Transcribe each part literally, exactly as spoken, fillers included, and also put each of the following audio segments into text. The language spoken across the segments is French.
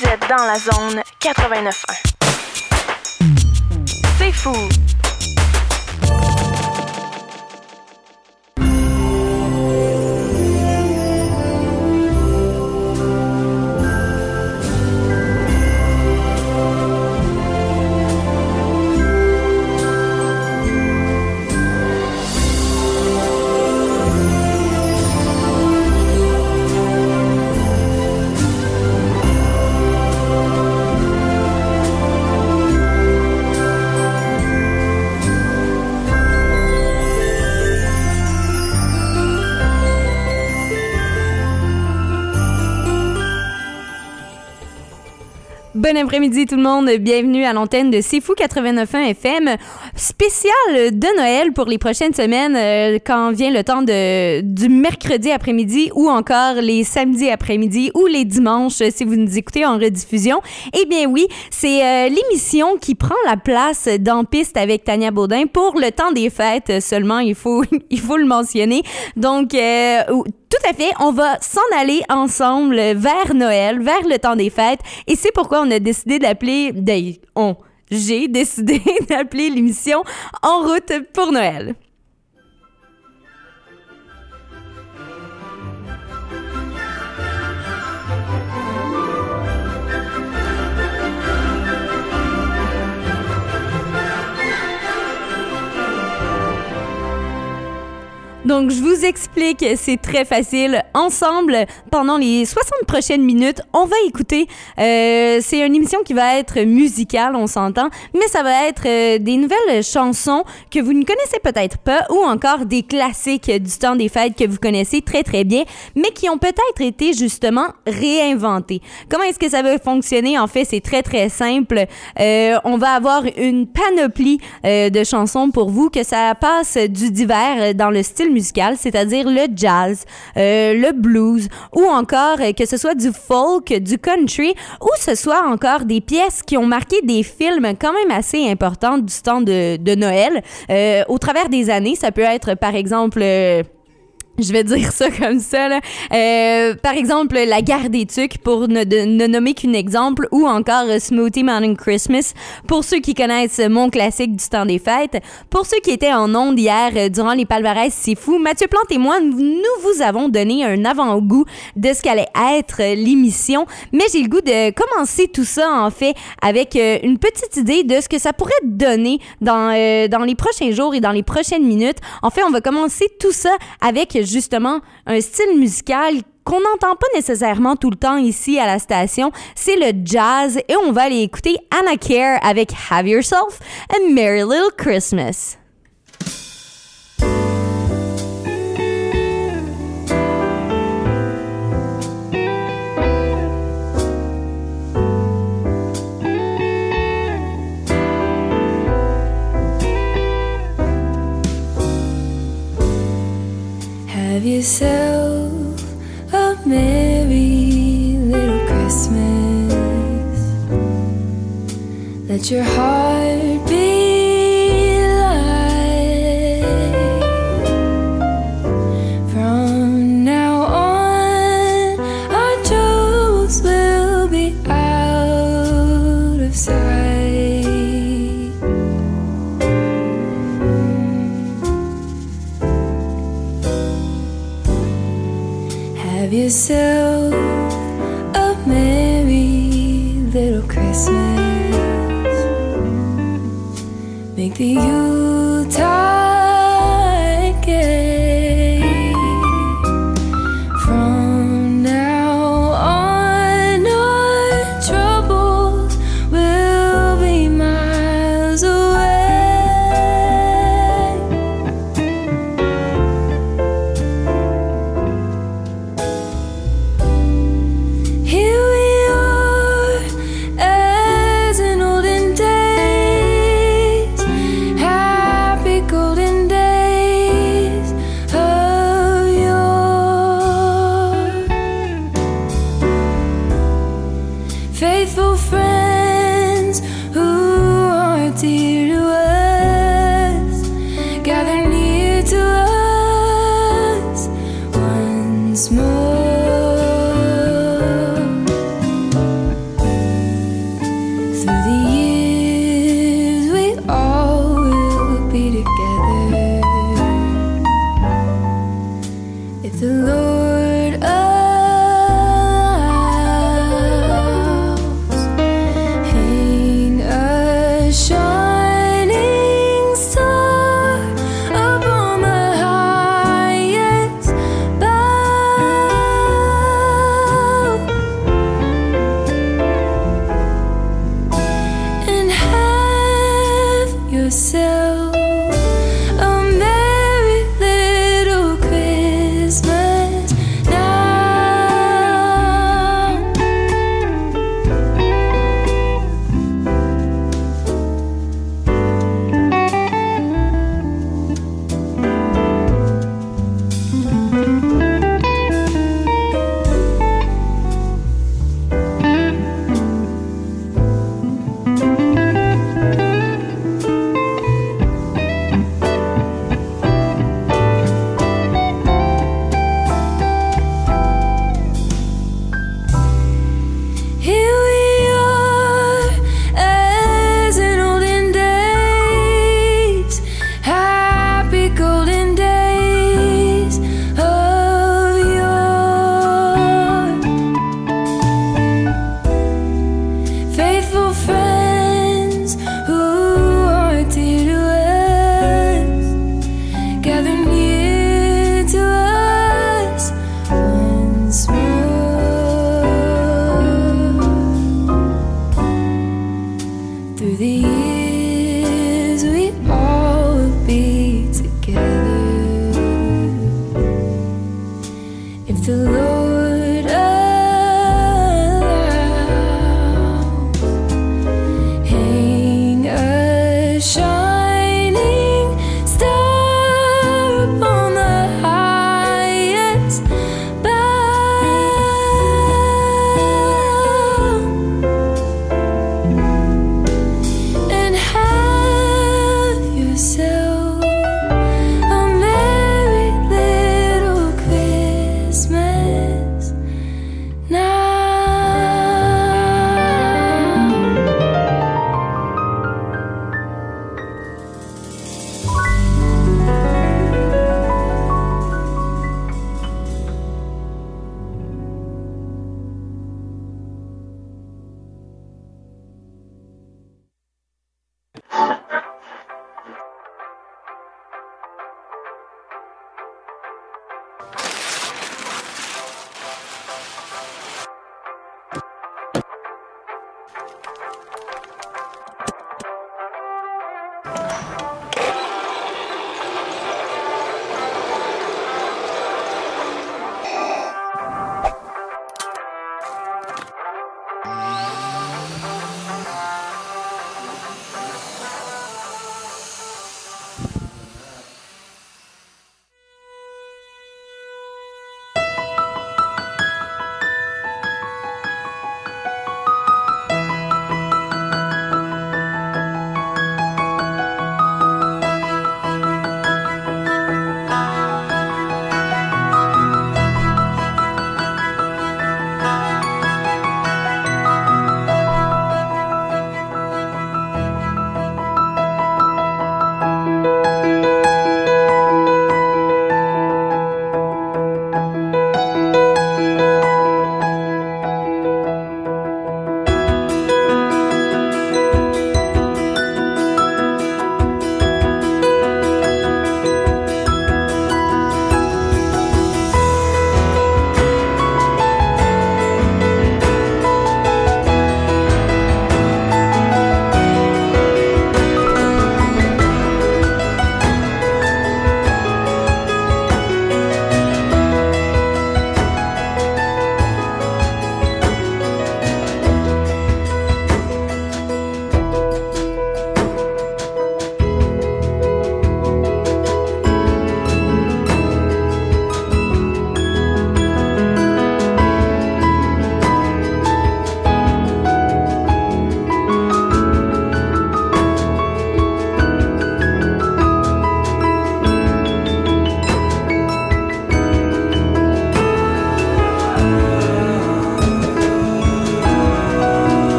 Vous êtes dans la zone quatre-vingt-neuf un. C'est fou! Bon après-midi tout le monde, bienvenue à l'antenne de C'est Fou quatre-vingt-neuf point un F M, spécial de Noël pour les prochaines semaines euh, quand vient le temps de, du mercredi après-midi ou encore les samedis après-midi ou les dimanches si vous nous écoutez en rediffusion. Eh bien oui, c'est euh, l'émission qui prend la place dans Piste avec Tania Baudin pour le temps des fêtes seulement, il faut, il faut le mentionner. Donc, euh, tout à fait, on va s'en aller ensemble vers Noël, vers le temps des fêtes et c'est pourquoi on a décidé d'appeler, de, on, j'ai décidé d'appeler l'émission En route pour Noël. Donc, je vous explique, c'est très facile. Ensemble, pendant les soixante prochaines minutes, on va écouter. Euh, c'est une émission qui va être musicale, on s'entend, mais ça va être euh, des nouvelles chansons que vous ne connaissez peut-être pas ou encore des classiques du temps des fêtes que vous connaissez très, très bien, mais qui ont peut-être été justement réinventés. Comment est-ce que ça va fonctionner? En fait, c'est très, très simple. Euh, on va avoir une panoplie euh, de chansons pour vous, que ça passe du divers dans le style musical, c'est-à-dire le jazz, euh, le blues ou encore euh, que ce soit du folk, du country ou ce soit encore des pièces qui ont marqué des films quand même assez importants du temps de, de Noël. Euh, au travers des années, ça peut être par exemple... Euh, Je vais dire ça comme ça, là. Euh, par exemple, La Guerre des Tucs, pour ne, de, ne nommer qu'un exemple, ou encore Smoothie Mountain Christmas, pour ceux qui connaissent mon classique du temps des fêtes. Pour ceux qui étaient en ondes hier, euh, durant les palmarès, c'est fou. Mathieu Plante et moi, nous, nous vous avons donné un avant-goût de ce qu'allait être l'émission, mais j'ai le goût de commencer tout ça, en fait, avec euh, une petite idée de ce que ça pourrait donner dans, euh, dans les prochains jours et dans les prochaines minutes. En fait, on va commencer tout ça avec justement un style musical qu'on n'entend pas nécessairement tout le temps ici à la station, c'est le jazz et on va aller écouter Anna Care avec Have Yourself a Merry Little Christmas. Have yourself a merry little Christmas. Let your heart be light. From now on, our troubles will be out of sight. Have yourself a merry little Christmas. Make the Yuletide gay. From now on, our troubles will be miles away. Here we are, as in olden days. Have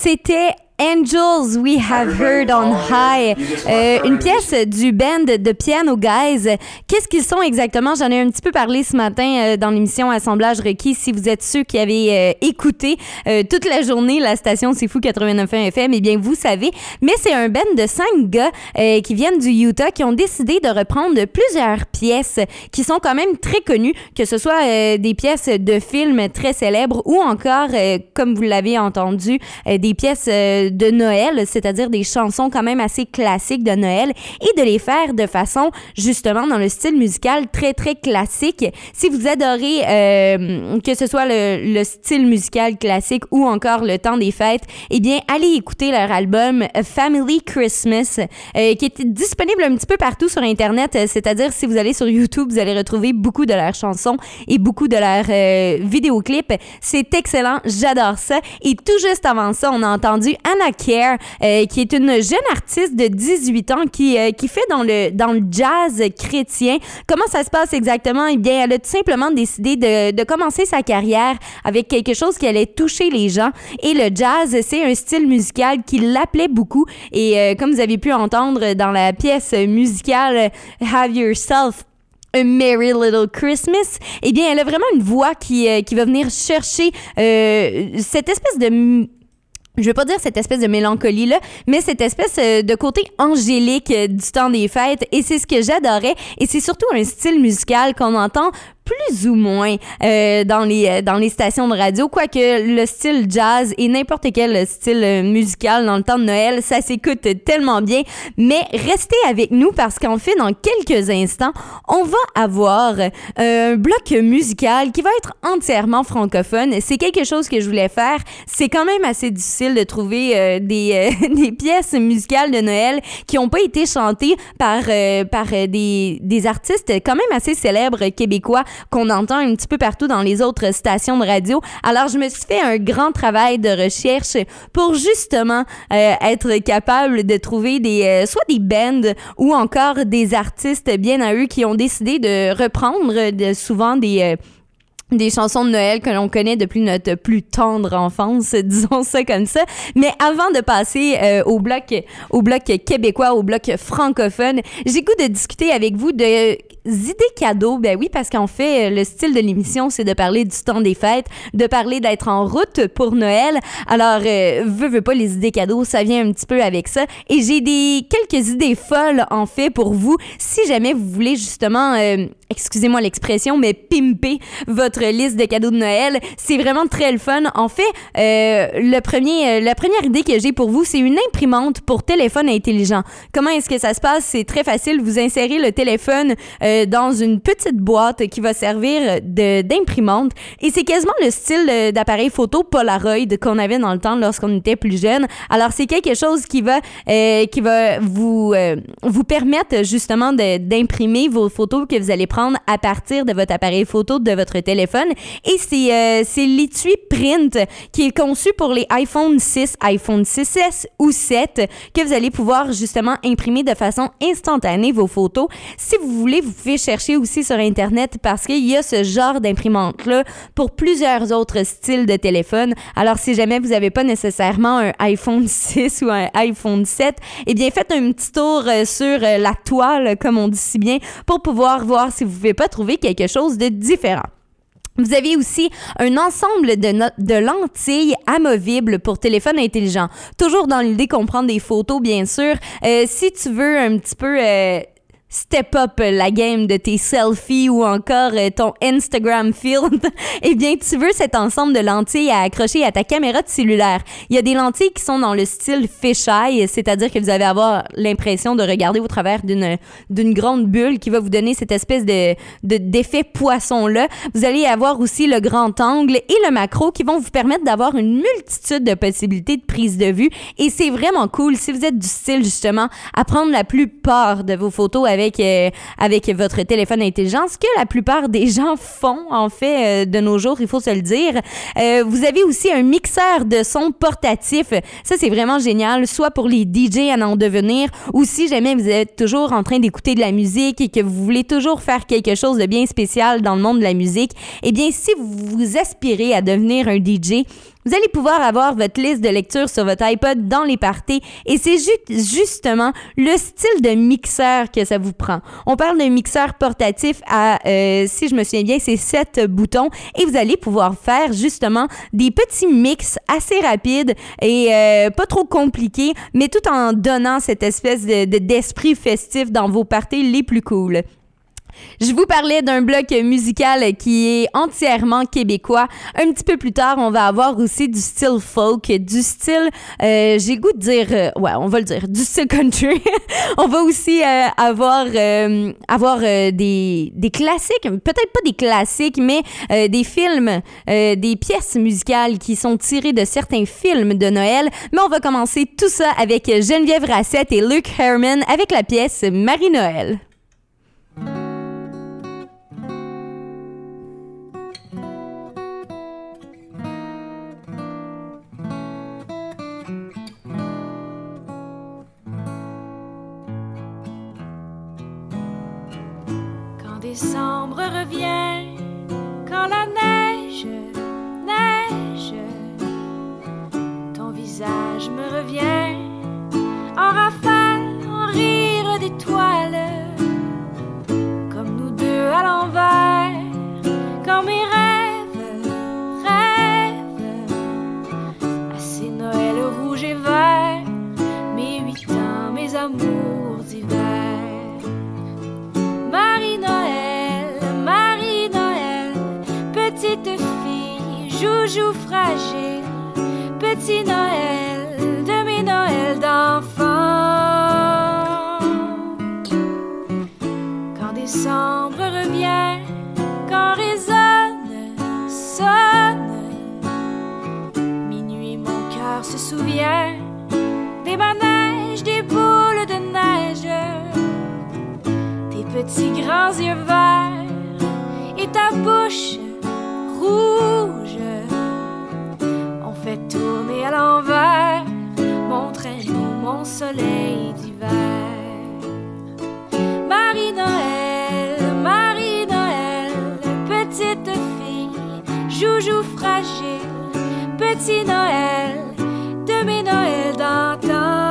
C'était Angels We Have Heard on High, euh, une pièce du band de Piano Guys. Qu'est-ce qu'ils sont exactement? J'en ai un petit peu parlé ce matin euh, dans l'émission Assemblage requis. Si vous êtes ceux qui avez euh, écouté euh, toute la journée la station C'est Fou quatre-vingt-neuf point un F M, eh bien vous savez. Mais c'est un band de cinq gars euh, qui viennent du Utah qui ont décidé de reprendre plusieurs pièces qui sont quand même très connues, que ce soit euh, des pièces de films très célèbres ou encore, euh, comme vous l'avez entendu, euh, des pièces euh, de Noël, c'est-à-dire des chansons quand même assez classiques de Noël, et de les faire de façon justement dans le style musical très très classique. Si vous adorez euh, que ce soit le, le style musical classique ou encore le temps des fêtes, eh bien allez écouter leur album A Family Christmas euh, qui est disponible un petit peu partout sur internet, c'est-à-dire si vous allez sur YouTube, vous allez retrouver beaucoup de leurs chansons et beaucoup de leurs euh, vidéoclips. C'est excellent, j'adore ça. Et tout juste avant ça, on a entendu Anna Care, euh, qui est une jeune artiste de dix-huit ans qui, euh, qui fait dans le, dans le jazz chrétien. Comment ça se passe exactement? Eh bien, elle a tout simplement décidé de, de commencer sa carrière avec quelque chose qui allait toucher les gens. Et le jazz, c'est un style musical qui l'appelait beaucoup. Et euh, comme vous avez pu entendre dans la pièce musicale Have Yourself A Merry Little Christmas, eh bien, elle a vraiment une voix qui, euh, qui va venir chercher euh, cette espèce de... Je veux pas dire cette espèce de mélancolie-là, mais cette espèce de côté angélique du temps des fêtes. Et c'est ce que j'adorais. Et c'est surtout un style musical qu'on entend plus ou moins euh, dans les dans les stations de radio, quoique le style jazz et n'importe quel style musical dans le temps de Noël, ça s'écoute tellement bien. Mais restez avec nous parce qu'en fait, dans quelques instants, on va avoir un bloc musical qui va être entièrement francophone. C'est quelque chose que je voulais faire. C'est quand même assez difficile de trouver euh, des, euh, des pièces musicales de Noël qui n'ont pas été chantées par, euh, par euh, des, des artistes quand même assez célèbres québécois qu'on entend un petit peu partout dans les autres stations de radio. Alors, je me suis fait un grand travail de recherche pour justement euh, être capable de trouver des euh, soit des bands ou encore des artistes bien à eux qui ont décidé de reprendre de, souvent des... Euh, des chansons de Noël que l'on connaît depuis notre plus tendre enfance, disons ça comme ça. Mais avant de passer euh, au bloc au bloc québécois, au bloc francophone, j'ai goût de discuter avec vous de idées cadeaux. Ben oui, parce qu'en fait, le style de l'émission, c'est de parler du temps des fêtes, de parler d'être en route pour Noël. Alors, euh, veux, veux pas, les idées cadeaux, ça vient un petit peu avec ça. Et j'ai des quelques idées folles, en fait, pour vous, si jamais vous voulez justement, euh, excusez-moi l'expression, mais pimper votre liste de cadeaux de Noël. C'est vraiment très le fun. En fait, euh, le premier, euh, la première idée que j'ai pour vous, c'est une imprimante pour téléphone intelligent. Comment est-ce que ça se passe? C'est très facile. Vous insérez le téléphone euh, dans une petite boîte qui va servir de, d'imprimante et c'est quasiment le style d'appareil photo Polaroid qu'on avait dans le temps lorsqu'on était plus jeune. Alors, c'est quelque chose qui va, euh, qui va vous, euh, vous permettre justement de, d'imprimer vos photos que vous allez prendre à partir de votre appareil photo de votre téléphone. Et c'est, euh, c'est l'étui Print qui est conçu pour les iPhone six, iPhone six S ou sept que vous allez pouvoir justement imprimer de façon instantanée vos photos. Si vous voulez, vous pouvez chercher aussi sur Internet parce qu'il y a ce genre d'imprimante-là pour plusieurs autres styles de téléphone. Alors, si jamais vous n'avez pas nécessairement un iPhone six ou un iPhone sept, eh bien, faites un petit tour sur la toile, comme on dit si bien, pour pouvoir voir si vous ne pouvez pas trouver quelque chose de différent. Vous avez aussi un ensemble de, no- de lentilles amovibles pour téléphone intelligent. Toujours dans l'idée qu'on prend des photos, bien sûr. Euh, si tu veux un petit peu... Euh, step up la game de tes selfies ou encore euh, ton Instagram field, eh bien, tu veux cet ensemble de lentilles à accrocher à ta caméra de cellulaire. Il y a des lentilles qui sont dans le style fisheye, c'est-à-dire que vous allez avoir l'impression de regarder au travers d'une, d'une grande bulle qui va vous donner cette espèce de, de, d'effet poisson-là. Vous allez avoir aussi le grand angle et le macro qui vont vous permettre d'avoir une multitude de possibilités de prise de vue et c'est vraiment cool si vous êtes du style, justement, à prendre la plupart de vos photos avec Avec, euh, avec votre téléphone intelligent, ce que la plupart des gens font, en fait, euh, de nos jours, il faut se le dire. Euh, vous avez aussi un mixeur de son portatif. Ça, c'est vraiment génial, soit pour les D J à en devenir, ou si jamais vous êtes toujours en train d'écouter de la musique et que vous voulez toujours faire quelque chose de bien spécial dans le monde de la musique, eh bien, si vous vous aspirez à devenir un D J, Vous allez pouvoir avoir votre liste de lecture sur votre iPod dans les parties et c'est ju- justement le style de mixeur que ça vous prend. On parle d'un mixeur portatif à, euh, si je me souviens bien, c'est sept boutons et vous allez pouvoir faire justement des petits mix assez rapides et euh, pas trop compliqués, mais tout en donnant cette espèce de, de, d'esprit festif dans vos parties les plus cool. Je vous parlais d'un bloc musical qui est entièrement québécois. Un petit peu plus tard, on va avoir aussi du style folk, du style, euh, j'ai le goût de dire, euh, ouais, on va le dire, du style country. On va aussi euh, avoir, euh, avoir euh, des, des classiques, peut-être pas des classiques, mais euh, des films, euh, des pièces musicales qui sont tirées de certains films de Noël. Mais on va commencer tout ça avec Geneviève Rassette et Luke Herman avec la pièce Marie-Noël. Décembre revient, quand la neige, neige, ton visage me revient, en rafale, en rire d'étoiles, comme nous deux à l'envers, quand mes rêves, rêves, à ces Noëls rouges et verts, mes huit ans, mes amours d'hiver. Marie-Noël, Marie-Noël, petite fille, joujou fragile, petit Noël de mes Noëls d'enfants. Quand décembre revient, quand résonne, sonne, minuit mon cœur se souvient des manèges, des boules de neige, petits grands yeux verts et ta bouche rouge. On fait tourner à l'envers mon traîneau, mon soleil d'hiver. Marie-Noël, Marie-Noël, petite fille, joujou fragile, petit Noël de mes Noëls d'antan.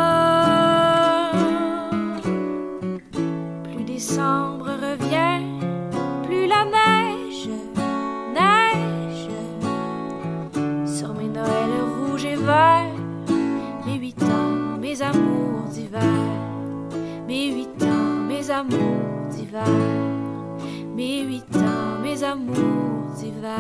Décembre revient, plus la neige, neige, sur mes Noëls rouges et verts, mes huit ans, mes amours d'hiver, mes huit ans, mes amours d'hiver, mes huit ans, mes amours d'hiver.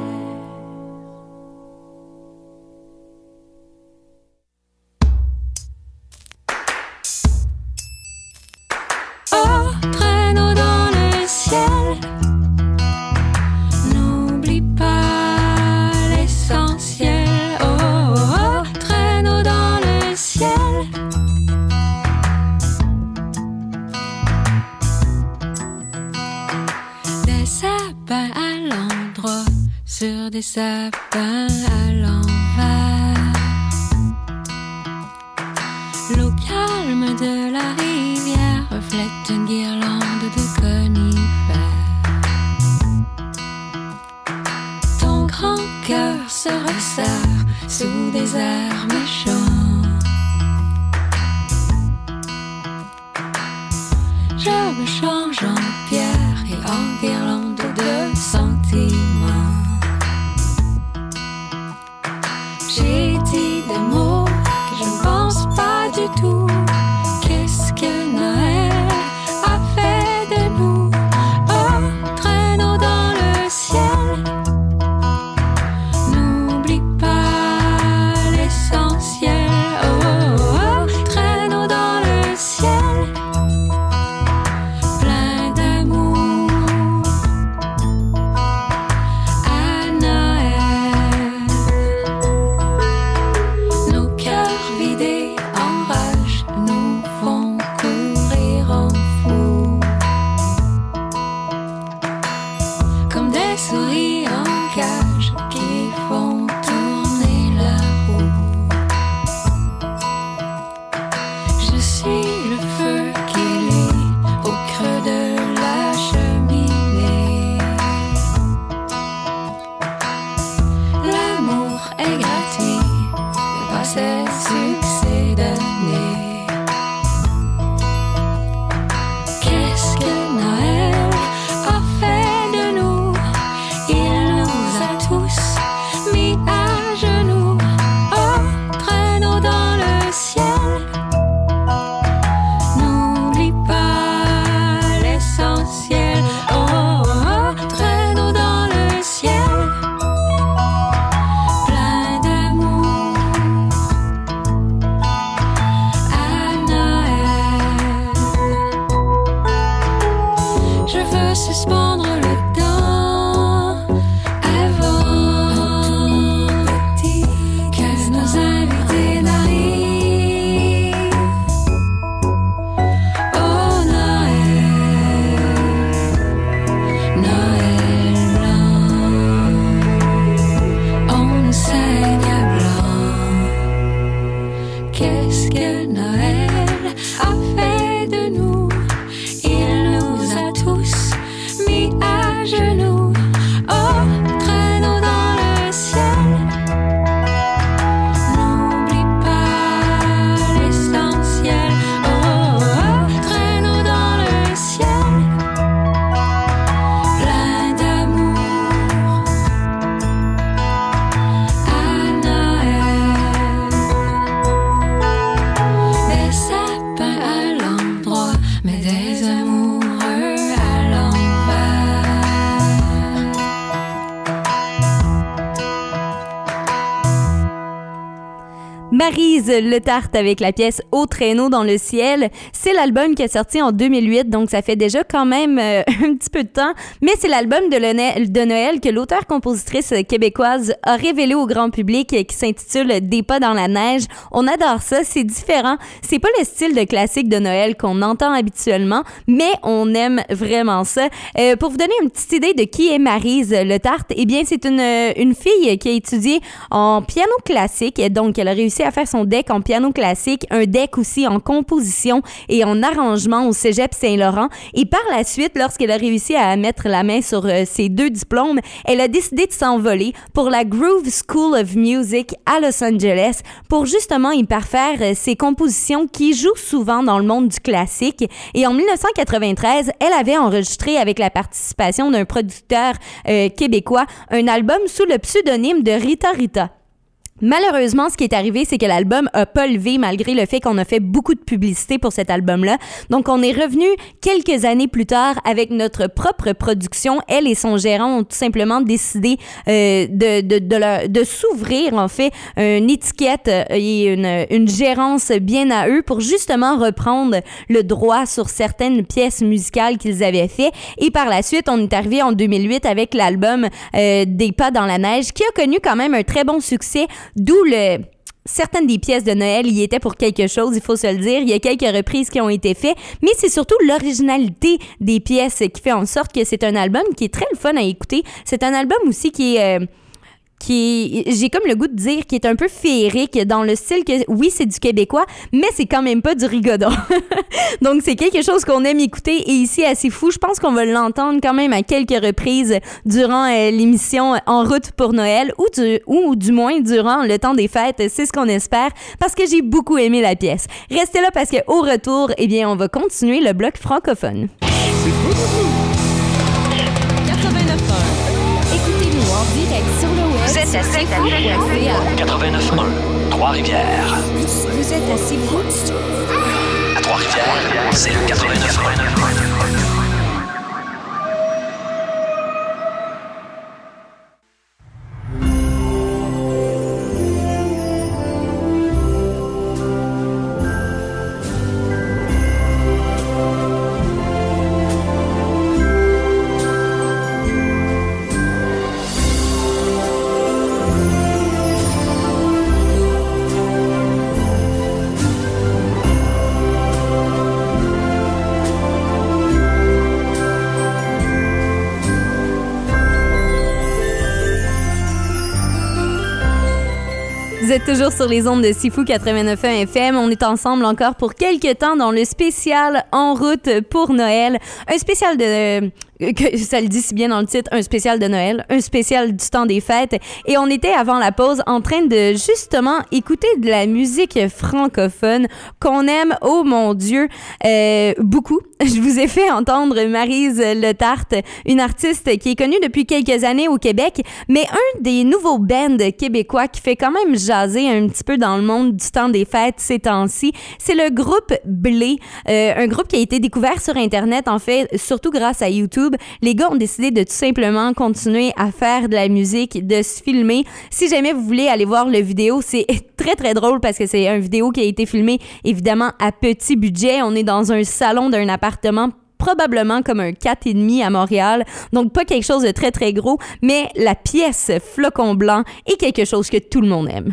Sur des sapins à l'envers, l'eau calme de la rivière reflète une guirlande de conifères. Ton grand cœur se resserre sous des airs méchants. Je me change en pierre et en guirlande de sentiments. J'ai dit des mots que je ne pense pas du tout. Qu'est-ce que Noël a fait de nous? Oh, traîneau dans le ciel, n'oublie pas l'essentiel. Oh, oh, oh, traîneau dans le ciel, plein d'amour. À Noël, nos cœurs vidés en rage nous font courir en fou, comme des souris en cage qui font tourner la roue. Je suis le feu qui lit au creux de la cheminée. L'amour est gratuit. Maryse Le Tart avec la pièce Au traîneau dans le ciel. C'est l'album qui est sorti en deux mille huit, donc ça fait déjà quand même euh, un petit peu de temps. Mais c'est l'album de, le, de Noël que l'auteure-compositrice québécoise a révélé au grand public, qui s'intitule Des pas dans la neige. On adore ça, c'est différent. C'est pas le style de classique de Noël qu'on entend habituellement, mais on aime vraiment ça. Euh, pour vous donner une petite idée de qui est Maryse Le Tart, eh bien c'est une, une fille qui a étudié en piano classique, donc elle a réussi à faire son deck en piano classique, un deck aussi en composition et en arrangement au Cégep Saint-Laurent. Et par la suite, lorsqu'elle a réussi à mettre la main sur euh, ses deux diplômes, elle a décidé de s'envoler pour la Groove School of Music à Los Angeles pour justement y parfaire euh, ses compositions qui jouent souvent dans le monde du classique. Et en dix-neuf cent quatre-vingt-treize, elle avait enregistré avec la participation d'un producteur euh, québécois un album sous le pseudonyme de Rita Rita. Malheureusement, ce qui est arrivé, c'est que l'album a pas levé malgré le fait qu'on a fait beaucoup de publicité pour cet album-là. Donc, on est revenu quelques années plus tard avec notre propre production. Elle et son gérant ont tout simplement décidé euh, de, de, de, leur, de s'ouvrir, en fait, une étiquette et une, une gérance bien à eux pour justement reprendre le droit sur certaines pièces musicales qu'ils avaient fait. Et par la suite, on est arrivé en deux mille huit avec l'album euh, Des pas dans la neige, qui a connu quand même un très bon succès. D'où le... Certaines des pièces de Noël y étaient pour quelque chose, il faut se le dire. Il y a quelques reprises qui ont été faites, mais c'est surtout l'originalité des pièces qui fait en sorte que c'est un album qui est très le fun à écouter. C'est un album aussi qui est... Euh, qui est, j'ai comme le goût de dire, qui est un peu féerique dans le style que, oui, c'est du québécois, mais c'est quand même pas du rigodon. Donc, c'est quelque chose qu'on aime écouter. Et ici, à C'est Fou, je pense qu'on va l'entendre quand même à quelques reprises durant euh, l'émission En route pour Noël ou du, ou du moins durant le temps des fêtes. C'est ce qu'on espère parce que j'ai beaucoup aimé la pièce. Restez là parce qu'au retour, eh bien, on va continuer le bloc francophone. C'est fou! quatre-vingt-neuf heures. Écoutez-nous en direct sur le web. Vous êtes à C'est Fou. quatre-vingt-neuf un, Trois-Rivières. Vous êtes à C'est Fou. À Trois-Rivières, c'est le quatre-vingt-neuf un. Vous êtes toujours sur les ondes de C'est Fou quatre-vingt-neuf un F M. On est ensemble encore pour quelques temps dans le spécial En route pour Noël. Un spécial de... que ça le dit si bien dans le titre, un spécial de Noël, un spécial du temps des fêtes. Et on était avant la pause en train de justement écouter de la musique francophone qu'on aime, oh mon Dieu, euh, beaucoup. Je vous ai fait entendre Maryse Le Tart, une artiste qui est connue depuis quelques années au Québec, mais un des nouveaux bands québécois qui fait quand même jaser un petit peu dans le monde du temps des fêtes ces temps-ci, c'est le groupe Blé, euh, un groupe qui a été découvert sur Internet, en fait, surtout grâce à YouTube. Les gars ont décidé de tout simplement continuer à faire de la musique, de se filmer. Si jamais vous voulez aller voir le vidéo, c'est très très drôle parce que c'est une vidéo qui a été filmée évidemment à petit budget. On est dans un salon d'un appartement probablement comme un quatre et demi à Montréal. Donc pas quelque chose de très très gros, mais la pièce Flocon Blanc est quelque chose que tout le monde aime.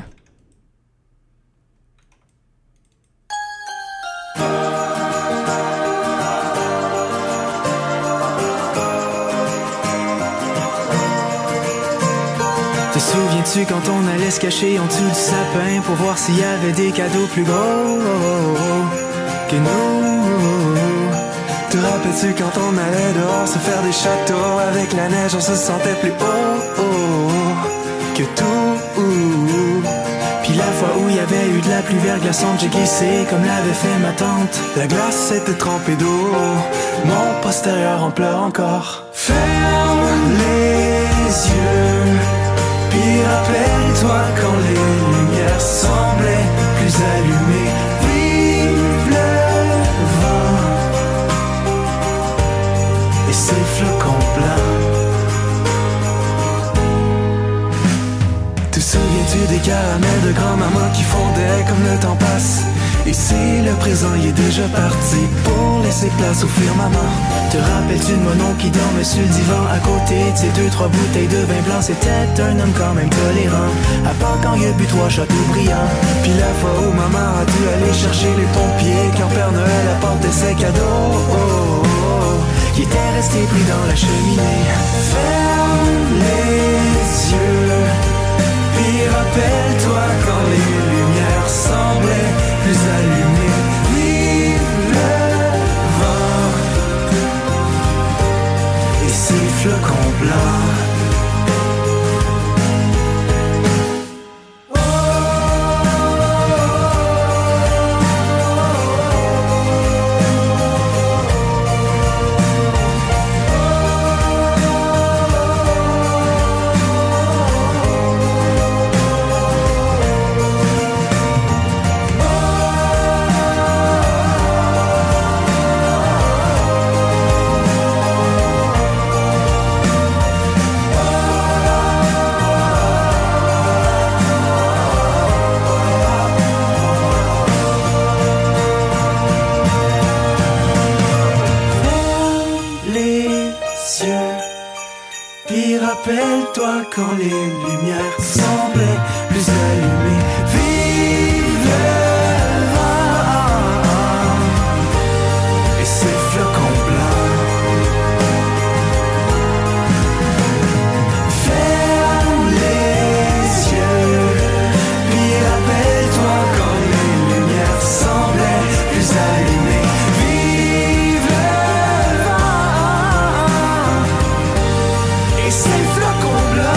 Te souviens-tu quand on allait se cacher en dessous du sapin pour voir s'il y avait des cadeaux plus gros que nous? Te rappelles-tu quand on allait dehors se faire des châteaux avec la neige, on se sentait plus haut que tout. Puis la fois où il y avait eu de la pluie verglaçante, j'ai glissé comme l'avait fait ma tante. La glace s'était trempée d'eau, mon postérieur en pleure encore. Ferme les yeux, puis rappelle-toi quand les lumières semblaient plus allumées. Vive le vent et ses flocons blancs. Te souviens-tu des caramels de grand-maman qui fondaient déjà parti pour laisser place au firmament. Te rappelles-tu de mon oncle qui dormait sur le divan à côté de ses deux, trois bouteilles de vin blanc? C'était un homme quand même tolérant, à part quand il a bu trois châteaux brillants. Puis la fois où maman a dû aller chercher les pompiers, quand Père Noël apportait ses cadeaux, oh, oh, oh, qui était resté pris dans la cheminée. Ferme les yeux, puis rappelle-toi quand les lumières semblaient plus allumées. Vive le vent et ses flocons blancs. Rappelle-toi quand les lumières semblaient plus allumées. Vive le vent et ses flocons blancs. Ferme les yeux, puis rappelle-toi quand les lumières semblaient plus allumées. Vive le vent et ses flocons blancs.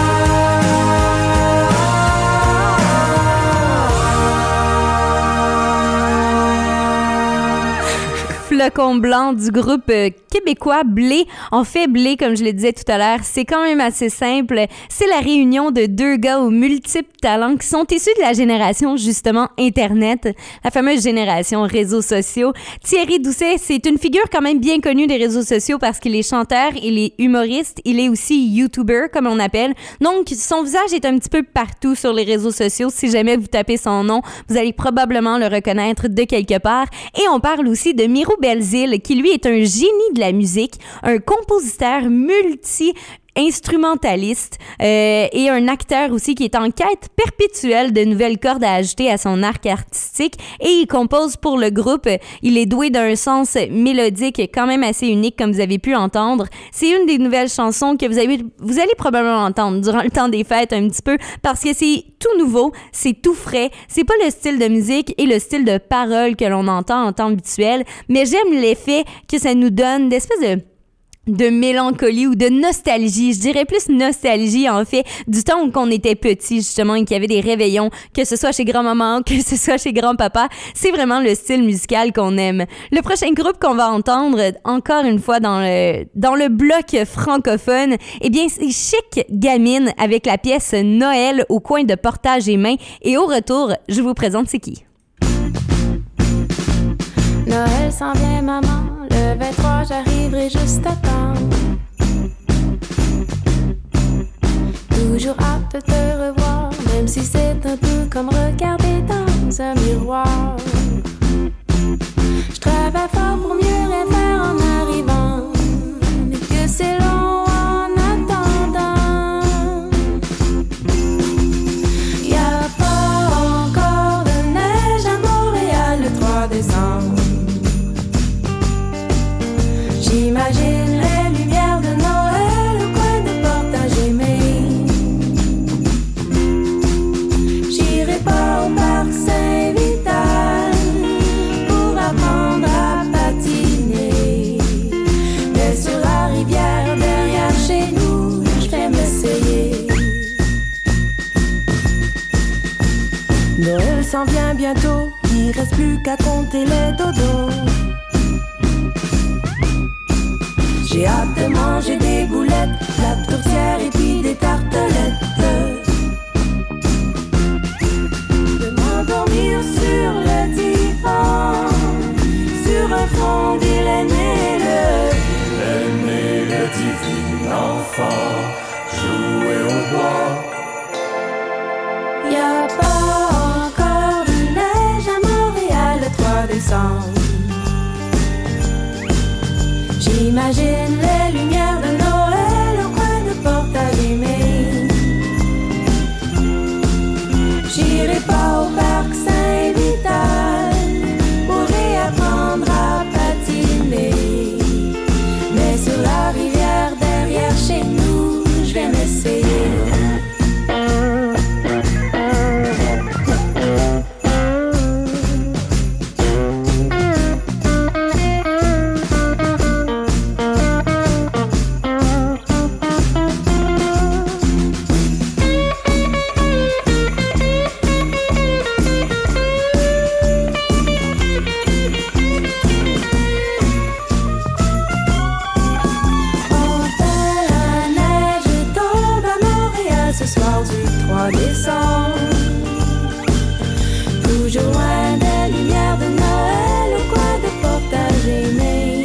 Flocons blancs du groupe euh, québécois Blé. En fait, Blé, comme je le disais tout à l'heure, c'est quand même assez simple. C'est la réunion de deux gars aux multiples talents qui sont issus de la génération, justement, Internet, la fameuse génération réseaux sociaux. Thierry Doucet, c'est une figure quand même bien connue des réseaux sociaux parce qu'il est chanteur, il est humoriste, il est aussi YouTuber, comme on appelle. Donc, son visage est un petit peu partout sur les réseaux sociaux. Si jamais vous tapez son nom, vous allez probablement le reconnaître de quelque part. Et on parle aussi de Miro Belzile, qui lui est un génie de la musique, un compositeur multi instrumentaliste euh, et un acteur aussi qui est en quête perpétuelle de nouvelles cordes à ajouter à son arc artistique, et il compose pour le groupe. Il est doué d'un sens mélodique quand même assez unique, comme vous avez pu entendre. C'est une des nouvelles chansons que vous avez, vous allez probablement entendre durant le temps des fêtes un petit peu, parce que c'est tout nouveau, c'est tout frais, c'est pas le style de musique et le style de parole que l'on entend en temps habituel, mais j'aime l'effet que ça nous donne d'espèce de de mélancolie ou de nostalgie. Je dirais plus nostalgie, en fait, du temps où on était petit, justement, et qu'il y avait des réveillons, que ce soit chez grand-maman, que ce soit chez grand-papa. C'est vraiment le style musical qu'on aime. Le prochain groupe qu'on va entendre, encore une fois, dans le, dans le bloc francophone, eh bien, c'est Chic Gamine avec la pièce Noël au coin de Portage et Main. Et au retour, je vous présente c'est qui. Noël s'en vient, maman. Le vingt-trois, j'arriverai juste à temps. Toujours hâte de te revoir, même si c'est un peu comme regarder dans un miroir. Je travaille fort pour mieux rien faire en arrivant, mais que c'est long en attendant. Y'a pas encore de neige à Montréal le trois décembre. J'imagine les lumières de Noël au coin de Portage et Main. J'irai pas au parc Saint-Vital pour apprendre à patiner, mais sur la rivière derrière chez nous, je vais m'essayer. Noël s'en vient bientôt, il reste plus qu'à compter les dodos. J'ai hâte de manger des boulettes, la tourtière et puis des tartelettes. De m'endormir sur le divan, sur un fond d'Hélène et le Hélène et le divin enfant, jouer au bois. Y'a pas encore de neige à Montréal le trois décembre. J'imagine les lumières de Noël au coin de Portage aimé. J'irai pas au parc Saint-Vital pour réapprendre à patiner, mais sur la rivière derrière chez nous, je vais m'essayer. Décembre, toujours loin des lumières de Noël au coin de Portage aimé.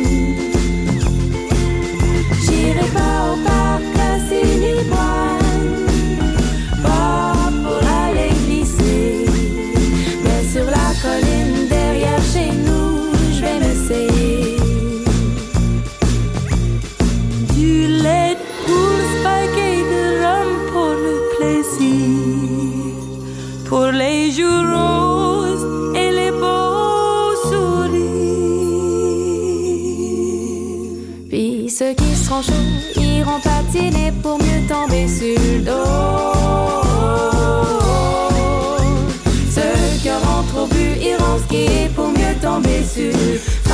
J'irai pas au parc Cassini-Boine, pas pour aller glisser, mais sur la colline derrière chez nous, je vais m'essayer. Du lait pour le spaghetti de rhum pour le pour les jours roses et les beaux sourires. Puis ceux qui seront chauds iront patiner pour mieux tomber sur le dos. Ceux qui auront trop bu iront skier pour mieux tomber sur le dos.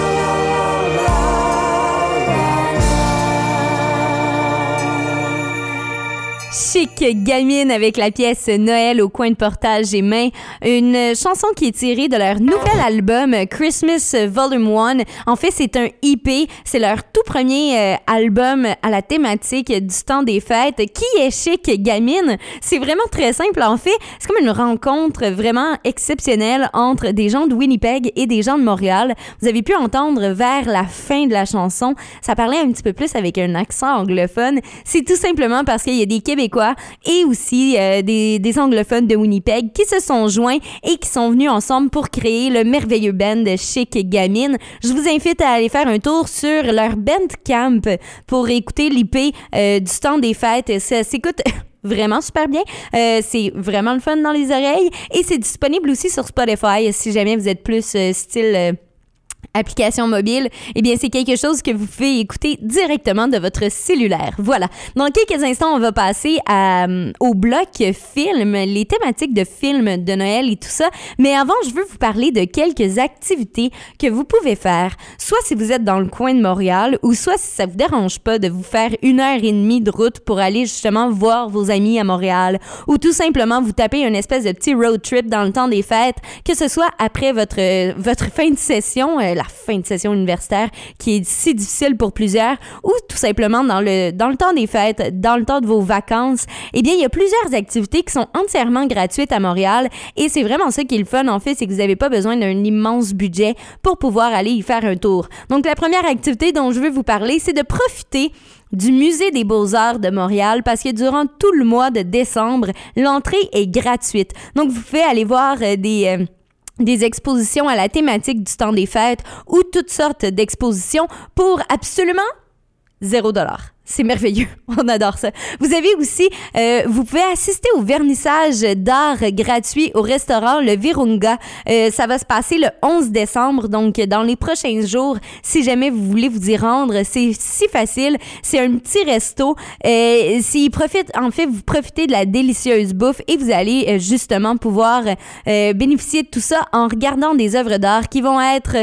Chic Gamine avec la pièce Noël au coin de Portage et main, une chanson qui est tirée de leur nouvel album Christmas Volume un. En fait, c'est un E P, c'est leur tout premier euh, album à la thématique du temps des fêtes. Qui est Chic Gamine? C'est vraiment très simple. En fait, c'est comme une rencontre vraiment exceptionnelle entre des gens de Winnipeg et des gens de Montréal. Vous avez pu entendre vers la fin de la chanson, ça parlait un petit peu plus avec un accent anglophone. C'est tout simplement parce qu'il y a des Québécois et aussi euh, des, des anglophones de Winnipeg qui se sont joints et qui sont venus ensemble pour créer le merveilleux band Chic Gamine. Je vous invite à aller faire un tour sur leur Bandcamp pour écouter l'E P euh, du temps des fêtes. Ça s'écoute vraiment super bien. Euh, c'est vraiment le fun dans les oreilles et c'est disponible aussi sur Spotify si jamais vous êtes plus euh, style... Euh, application mobile, eh bien, c'est quelque chose que vous pouvez écouter directement de votre cellulaire. Voilà. Dans quelques instants, on va passer à, au bloc film, les thématiques de films de Noël et tout ça. Mais avant, je veux vous parler de quelques activités que vous pouvez faire, soit si vous êtes dans le coin de Montréal, ou soit si ça vous dérange pas de vous faire une heure et demie de route pour aller justement voir vos amis à Montréal, ou tout simplement vous taper une espèce de petit road trip dans le temps des fêtes, que ce soit après votre, votre fin de session, euh, la fin de session universitaire qui est si difficile pour plusieurs, ou tout simplement dans le, dans le temps des fêtes, dans le temps de vos vacances, eh bien, il y a plusieurs activités qui sont entièrement gratuites à Montréal et c'est vraiment ça qui est le fun, en fait, c'est que vous n'avez pas besoin d'un immense budget pour pouvoir aller y faire un tour. Donc, la première activité dont je veux vous parler, c'est de profiter du Musée des Beaux-Arts de Montréal parce que durant tout le mois de décembre, l'entrée est gratuite. Donc, vous pouvez aller voir euh, des... Euh, des expositions à la thématique du temps des fêtes ou toutes sortes d'expositions pour absolument zéro dollar. C'est merveilleux, on adore ça. Vous avez aussi, euh, vous pouvez assister au vernissage d'art gratuit au restaurant Le Virunga. Euh, ça va se passer le onze décembre, donc dans les prochains jours. Si jamais vous voulez vous y rendre, c'est si facile. C'est un petit resto. Euh, s'il profite, en fait, vous profitez de la délicieuse bouffe et vous allez euh, justement pouvoir euh, bénéficier de tout ça en regardant des œuvres d'art qui vont être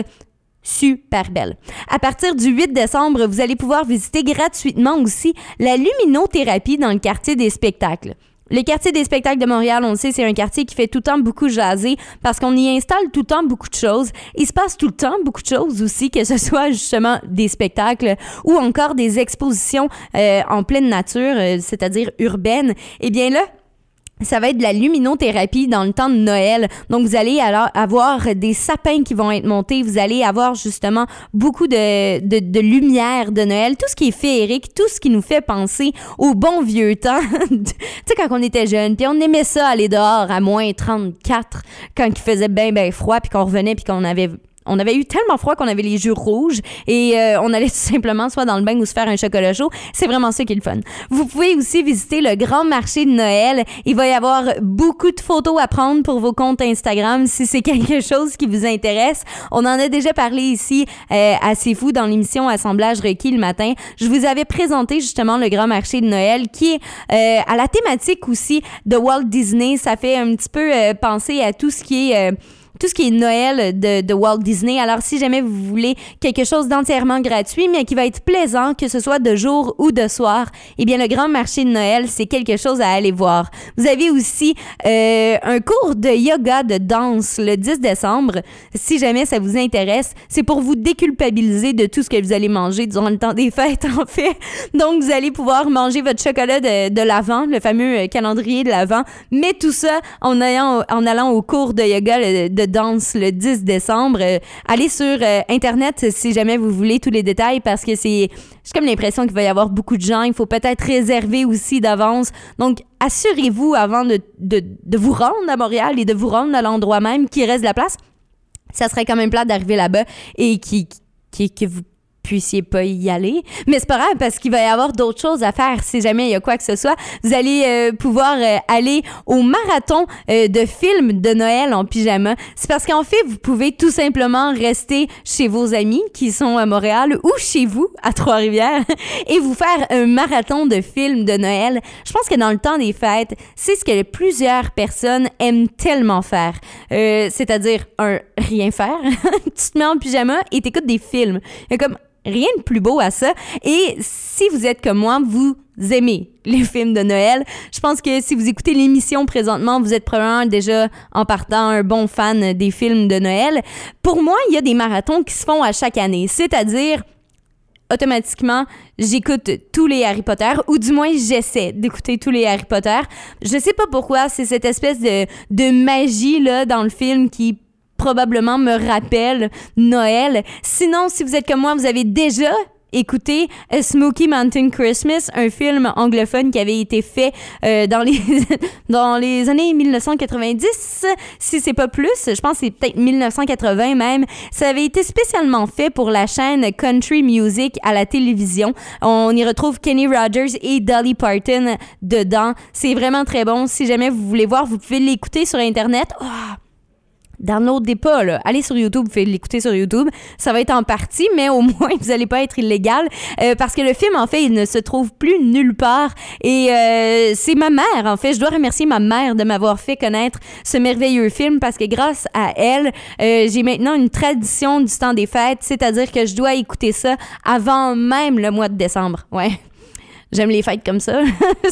super belle. À partir du huit décembre, vous allez pouvoir visiter gratuitement aussi la luminothérapie dans le quartier des spectacles. Le quartier des spectacles de Montréal, on le sait, c'est un quartier qui fait tout le temps beaucoup jaser parce qu'on y installe tout le temps beaucoup de choses. Il se passe tout le temps beaucoup de choses aussi, que ce soit justement des spectacles ou encore des expositions euh, en pleine nature, euh, c'est-à-dire urbaines. Eh bien là, ça va être de la luminothérapie dans le temps de Noël. Donc, vous allez alors avoir des sapins qui vont être montés. Vous allez avoir justement beaucoup de, de, de lumière de Noël. Tout ce qui est féerique, tout ce qui nous fait penser au bon vieux temps. Tu sais, quand on était jeunes, puis on aimait ça aller dehors à moins trente-quatre, quand il faisait bien, bien froid, puis qu'on revenait, puis qu'on avait on avait eu tellement froid qu'on avait les joues rouges et euh, on allait tout simplement soit dans le bain ou se faire un chocolat chaud. C'est vraiment ça qui est le fun. Vous pouvez aussi visiter le grand marché de Noël. Il va y avoir beaucoup de photos à prendre pour vos comptes Instagram si c'est quelque chose qui vous intéresse. On en a déjà parlé ici euh, à C'est Fou dans l'émission Assemblage requis le matin. Je vous avais présenté justement le grand marché de Noël qui est euh, à la thématique aussi de Walt Disney. Ça fait un petit peu euh, penser à tout ce qui est... Euh, tout ce qui est Noël de, de Walt Disney. Alors, si jamais vous voulez quelque chose d'entièrement gratuit, mais qui va être plaisant, que ce soit de jour ou de soir, eh bien, le grand marché de Noël, c'est quelque chose à aller voir. Vous avez aussi euh, un cours de yoga, de danse, le dix décembre. Si jamais ça vous intéresse, c'est pour vous déculpabiliser de tout ce que vous allez manger durant le temps des fêtes, en fait. Donc, vous allez pouvoir manger votre chocolat de, de l'Avent, le fameux calendrier de l'Avent, mais tout ça en allant, en allant au cours de yoga de, de danse le dix décembre. Euh, allez sur euh, Internet si jamais vous voulez tous les détails parce que c'est... J'ai comme l'impression qu'il va y avoir beaucoup de gens. Il faut peut-être réserver aussi d'avance. Donc, assurez-vous avant de, de, de vous rendre à Montréal et de vous rendre à l'endroit même qu'il reste de la place. Ça serait quand même plate d'arriver là-bas et qui, qui, que vous puissiez pas y aller. Mais c'est pas grave parce qu'il va y avoir d'autres choses à faire si jamais il y a quoi que ce soit. Vous allez euh, pouvoir euh, aller au marathon euh, de films de Noël en pyjama. C'est parce qu'en fait, vous pouvez tout simplement rester chez vos amis qui sont à Montréal ou chez vous à Trois-Rivières et vous faire un marathon de films de Noël. Je pense que dans le temps des fêtes, c'est ce que plusieurs personnes aiment tellement faire. Euh, c'est-à-dire, un, rien faire. Tu te mets en pyjama et t'écoutes des films. Il y a comme rien de plus beau à ça. Et si vous êtes comme moi, vous aimez les films de Noël, je pense que si vous écoutez l'émission présentement, vous êtes probablement déjà en partant un bon fan des films de Noël. Pour moi, il y a des marathons qui se font à chaque année. C'est-à-dire, automatiquement, j'écoute tous les Harry Potter, ou du moins, j'essaie d'écouter tous les Harry Potter. Je sais pas pourquoi, c'est cette espèce de, de magie là dans le film qui probablement me rappelle Noël. Sinon, si vous êtes comme moi, vous avez déjà écouté A Smoky Mountain Christmas, un film anglophone qui avait été fait euh, dans les dans les années dix-neuf cent quatre-vingt-dix, si c'est pas plus, je pense que c'est peut-être dix-neuf cent quatre-vingts même. Ça avait été spécialement fait pour la chaîne Country Music à la télévision. On y retrouve Kenny Rogers et Dolly Parton dedans. C'est vraiment très bon. Si jamais vous voulez voir, vous pouvez l'écouter sur Internet. Oh! Downloadez pas, là. Allez sur YouTube, vous pouvez l'écouter sur YouTube. Ça va être en partie, mais au moins, vous n'allez pas être illégal euh, parce que le film, en fait, il ne se trouve plus nulle part. Et euh, c'est ma mère, en fait. Je dois remercier ma mère de m'avoir fait connaître ce merveilleux film parce que grâce à elle, euh, j'ai maintenant une tradition du temps des fêtes, c'est-à-dire que je dois écouter ça avant même le mois de décembre. Ouais. J'aime les fêtes comme ça.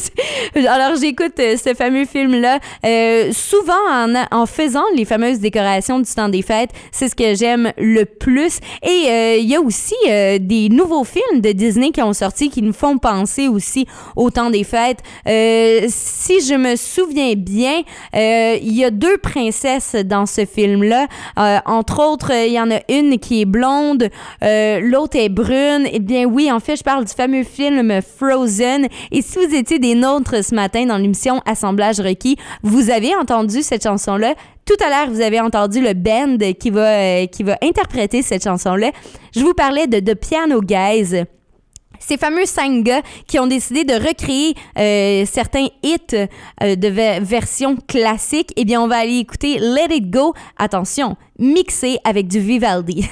Alors, j'écoute euh, ce fameux film-là. Euh, souvent, en, en faisant les fameuses décorations du temps des fêtes, c'est ce que j'aime le plus. Et euh, il y a aussi euh, des nouveaux films de Disney qui ont sorti qui nous font penser aussi au temps des fêtes. Euh, si je me souviens bien, euh, il y a deux princesses dans ce film-là. Euh, entre autres, il y en a une qui est blonde, euh, l'autre est brune. Eh bien, oui, en fait, je parle du fameux film Frozen. Et si vous étiez des nôtres ce matin dans l'émission Assemblage requis, vous avez entendu cette chanson-là. Tout à l'heure, vous avez entendu le band qui va, euh, qui va interpréter cette chanson-là. Je vous parlais de The Piano Guys. Ces fameux cinq gars qui ont décidé de recréer euh, certains hits euh, de v- version classique, eh bien, on va aller écouter Let It Go, attention, mixé avec du Vivaldi.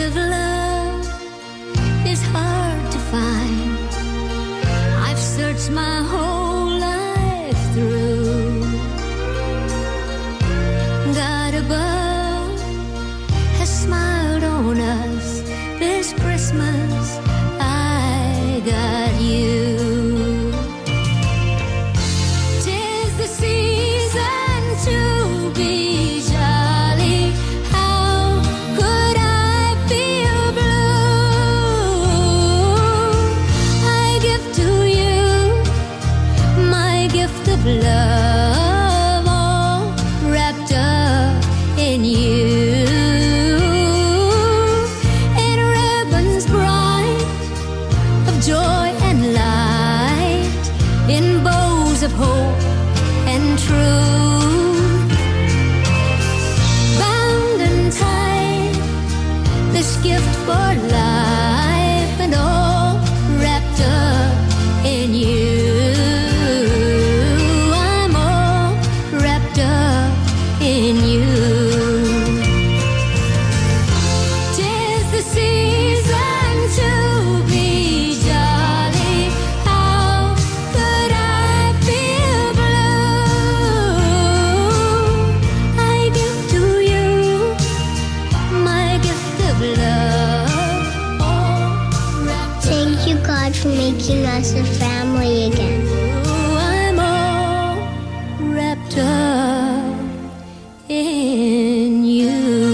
of love is hard to find. I've searched my whole life through. God above has smiled on us this Christmas. I got you. Tis the season to be jolly. How could I feel blue? I give to you my gift of love, all wrapped up in you. In ribbons bright of joy and light, in bows of hope and truth, bound and tied, this gift for life, and all wrapped up in you. I'm all wrapped up in you. Tis the season to be jolly. How could I feel blue? I give to you my gift of love, all wrapped Thank you, God, for making us a family again. I'm all wrapped up in you.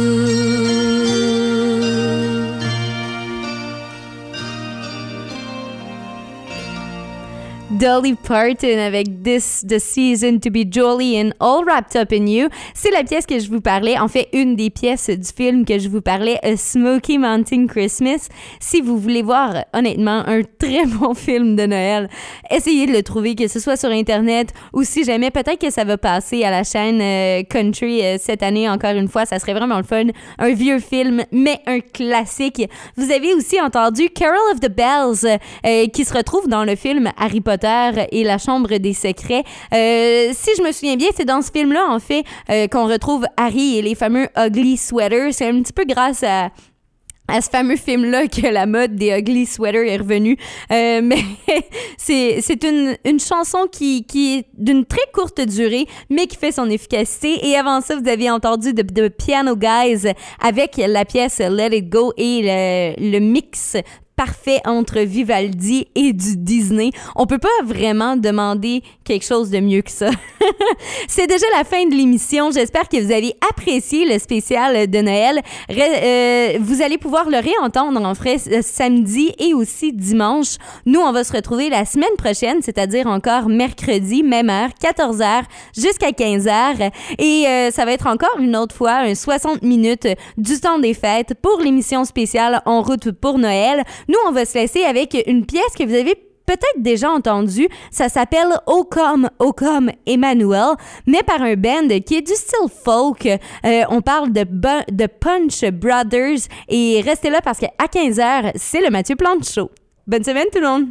Dolly Parton avec This the Season to Be Jolly and All Wrapped Up in You. C'est la pièce que je vous parlais, en fait une des pièces du film que je vous parlais, A Smoky Mountain Christmas. Si vous voulez voir honnêtement un très bon film de Noël, essayez de le trouver, que ce soit sur Internet ou si jamais peut-être que ça va passer à la chaîne euh, Country euh, cette année encore une fois, ça serait vraiment le fun. Un vieux film, mais un classique. Vous avez aussi entendu Carol of the Bells euh, qui se retrouve dans le film Harry Potter et la Chambre des secrets. Euh, si je me souviens bien, c'est dans ce film-là, en fait, euh, qu'on retrouve Harry et les fameux ugly sweaters. C'est un petit peu grâce à à ce fameux film-là que la mode des ugly sweaters est revenue. Euh, mais c'est, c'est une, une chanson qui, qui est d'une très courte durée, mais qui fait son efficacité. Et avant ça, vous avez entendu The, The Piano Guys avec la pièce Let It Go et le, le mix parfait entre Vivaldi et du Disney. On peut pas vraiment demander quelque chose de mieux que ça. C'est déjà la fin de l'émission. J'espère que vous avez apprécié le spécial de Noël. Re- euh, vous allez pouvoir le réentendre en vrai samedi et aussi dimanche. Nous, on va se retrouver la semaine prochaine, c'est-à-dire encore mercredi, même heure, quatorze heures jusqu'à quinze heures. Et euh, ça va être encore une autre fois un soixante minutes du temps des fêtes pour l'émission spéciale En route pour Noël. Nous, on va se laisser avec une pièce que vous avez peut-être déjà entendue. Ça s'appelle O Come, O Come Emmanuel, mais par un band qui est du style folk. Euh, on parle de, bu- de Punch Brothers. Et restez là parce qu'à quinze heures, c'est le Mathieu Plante Show. Bonne semaine tout le monde!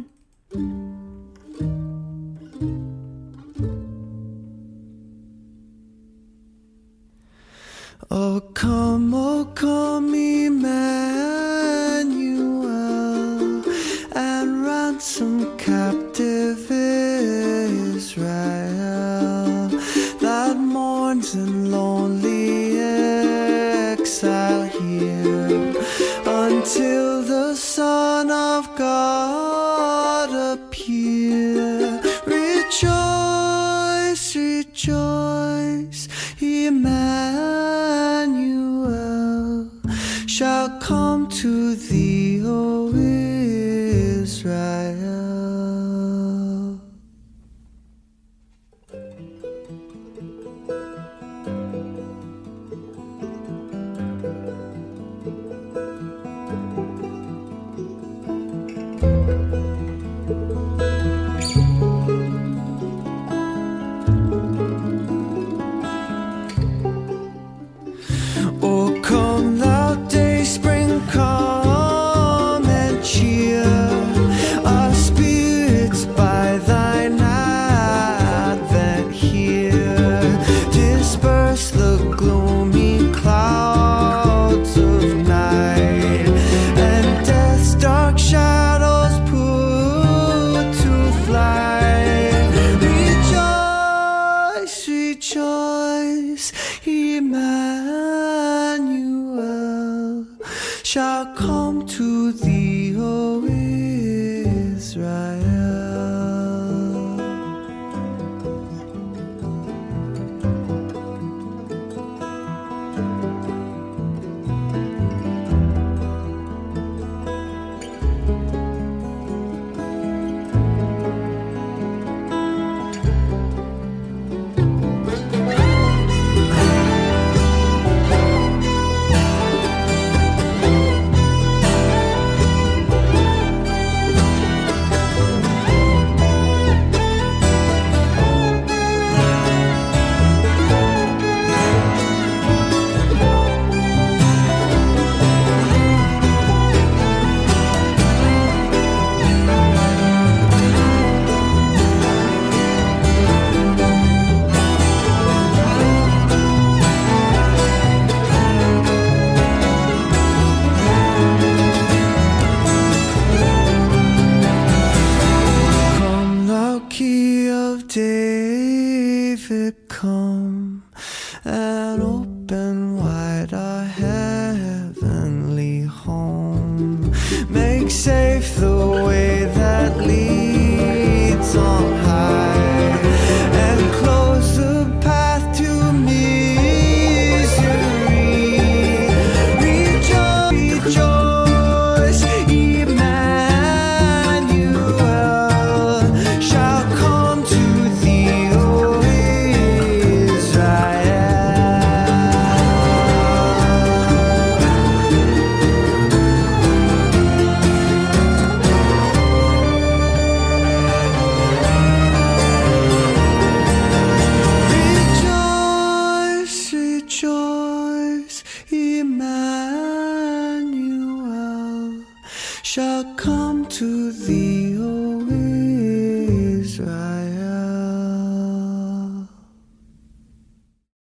Oh come, oh come Emmanuel, and ransom captive Israel that mourns in lonely exile here until the Son of God appear. Rejoice, rejoice, Emmanuel shall come to thee, O Israel. Oh, come thou day spring, come and cheer us shall come to thee, O Israel. David, come and open wide our heavenly home. Make safe the way that leads on high, and close the path to misery. Rejoice, rejoice, Emmanuel shall come to thee, O rejoice, Emmanuel shall come to thee, O Israel.